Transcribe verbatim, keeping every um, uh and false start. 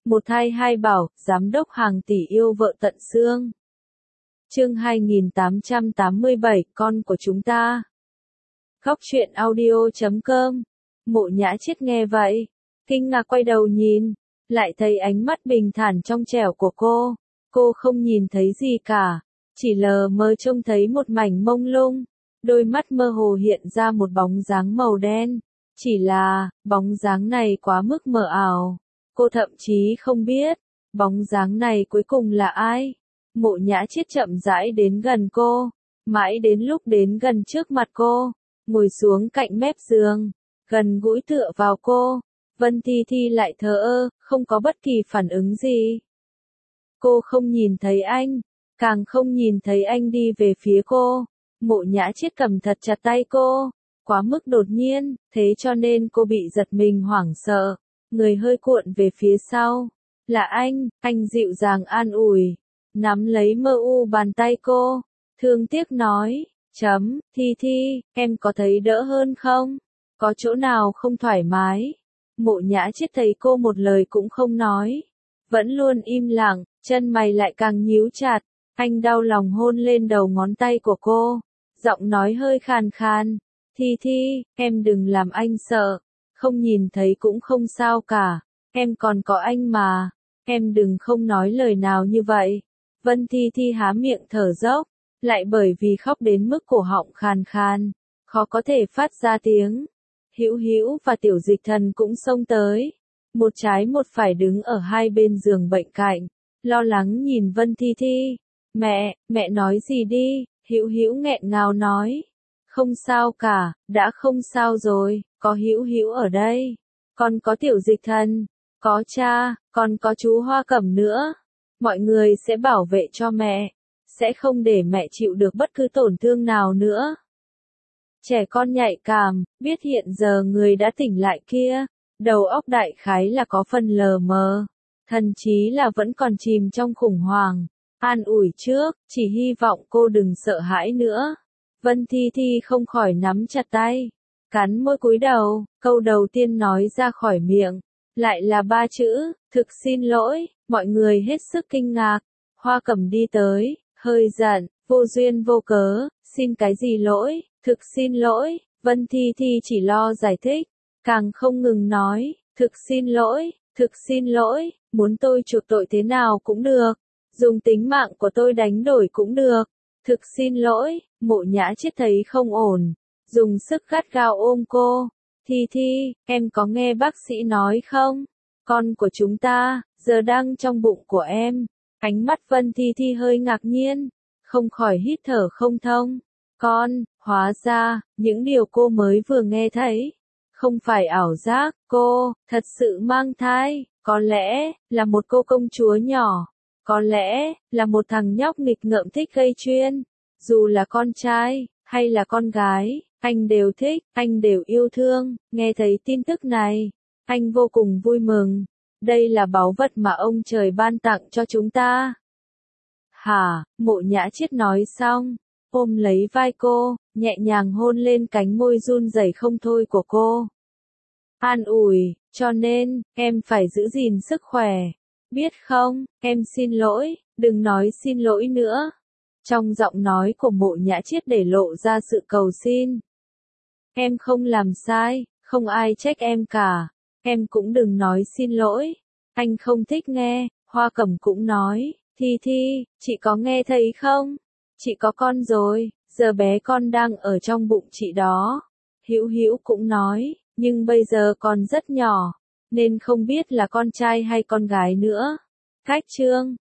Một thai hai bảo, giám đốc hàng tỷ yêu vợ tận xương. Chương hai nghìn tám trăm tám mươi bảy, con của chúng ta. Góc truyện audio chấm com. Mộ Nhã Chiết nghe vậy, kinh ngạc quay đầu nhìn, lại thấy ánh mắt bình thản trong trẻo của cô. Cô không nhìn thấy gì cả, chỉ lờ mờ trông thấy một mảnh mông lung, đôi mắt mơ hồ hiện ra một bóng dáng màu đen. Chỉ là, bóng dáng này quá mức mờ ảo. Cô thậm chí không biết, bóng dáng này cuối cùng là ai. Mộ Nhã Chiết chậm rãi đến gần cô, mãi đến lúc đến gần trước mặt cô, ngồi xuống cạnh mép giường, gần gũi tựa vào cô. Vân Thi Thi lại thờ ơ, không có bất kỳ phản ứng gì. Cô không nhìn thấy anh, càng không nhìn thấy anh đi về phía cô. Mộ Nhã Chiết cầm thật chặt tay cô, quá mức đột nhiên, thế cho nên cô bị giật mình hoảng sợ, người hơi cuộn về phía sau. Là anh, anh dịu dàng an ủi, nắm lấy mơ u bàn tay cô, thương tiếc nói, chấm, Thi Thi, em có thấy đỡ hơn không? Có chỗ nào không thoải mái? Mộ Nhã Chiết thấy cô một lời cũng không nói, vẫn luôn im lặng, chân mày lại càng nhíu chặt. Anh đau lòng hôn lên đầu ngón tay của cô, giọng nói hơi khàn khàn, Thi Thi, em đừng làm anh sợ, không nhìn thấy cũng không sao cả, em còn có anh mà, em đừng không nói lời nào như vậy. Vân Thi Thi há miệng thở dốc, lại bởi vì khóc đến mức cổ họng khàn khàn, khó có thể phát ra tiếng. Hữu Hữu và Tiểu Dịch Thần cũng xông tới, một trái một phải đứng ở hai bên giường bệnh cạnh, lo lắng nhìn Vân Thi Thi. Mẹ, mẹ nói gì đi, Hữu Hữu nghẹn ngào nói. Không sao cả, đã không sao rồi, có Hữu Hữu ở đây, còn có Tiểu Dịch Thần, có cha, còn có chú Hoa Cẩm nữa. Mọi người sẽ bảo vệ cho mẹ, sẽ không để mẹ chịu được bất cứ tổn thương nào nữa. Trẻ con nhạy cảm, biết hiện giờ người đã tỉnh lại kia, đầu óc đại khái là có phần lờ mờ, thậm chí là vẫn còn chìm trong khủng hoảng. An ủi trước, chỉ hy vọng cô đừng sợ hãi nữa. Vân Thi Thi không khỏi nắm chặt tay, cắn môi cúi đầu, câu đầu tiên nói ra khỏi miệng, lại là ba chữ, thực xin lỗi. Mọi người hết sức kinh ngạc. Hoa Cẩm đi tới, hơi giận, vô duyên vô cớ, xin cái gì lỗi, thực xin lỗi. Vân Thi Thi chỉ lo giải thích, càng không ngừng nói, thực xin lỗi, thực xin lỗi, muốn tôi chuộc tội thế nào cũng được, dùng tính mạng của tôi đánh đổi cũng được, thực xin lỗi. Mộ Nhã Chiết thấy không ổn, dùng sức gắt gao ôm cô. Thi Thi, em có nghe bác sĩ nói không? Con của chúng ta, giờ đang trong bụng của em. Ánh mắt Vân Thi Thi hơi ngạc nhiên, không khỏi hít thở không thông. Con, hóa ra, những điều cô mới vừa nghe thấy, không phải ảo giác, cô, thật sự mang thai, có lẽ, là một cô công chúa nhỏ. Có lẽ, là một thằng nhóc nghịch ngợm thích gây chuyện. Dù là con trai, hay là con gái, anh đều thích, anh đều yêu thương. Nghe thấy tin tức này, anh vô cùng vui mừng. Đây là báu vật mà ông trời ban tặng cho chúng ta. Hả, Mộ Nhã Chiết nói xong, ôm lấy vai cô, nhẹ nhàng hôn lên cánh môi run rẩy không thôi của cô. An ủi, cho nên, em phải giữ gìn sức khỏe. Biết không, em xin lỗi, đừng nói xin lỗi nữa. Trong giọng nói của Mộ Nhã Chiết để lộ ra sự cầu xin. Em không làm sai, không ai trách em cả. Em cũng đừng nói xin lỗi. Anh không thích nghe. Hoa Cẩm cũng nói, Thi Thi, chị có nghe thấy không? Chị có con rồi, giờ bé con đang ở trong bụng chị đó. Hữu Hữu cũng nói, nhưng bây giờ còn rất nhỏ, nên không biết là con trai hay con gái nữa. Cách chương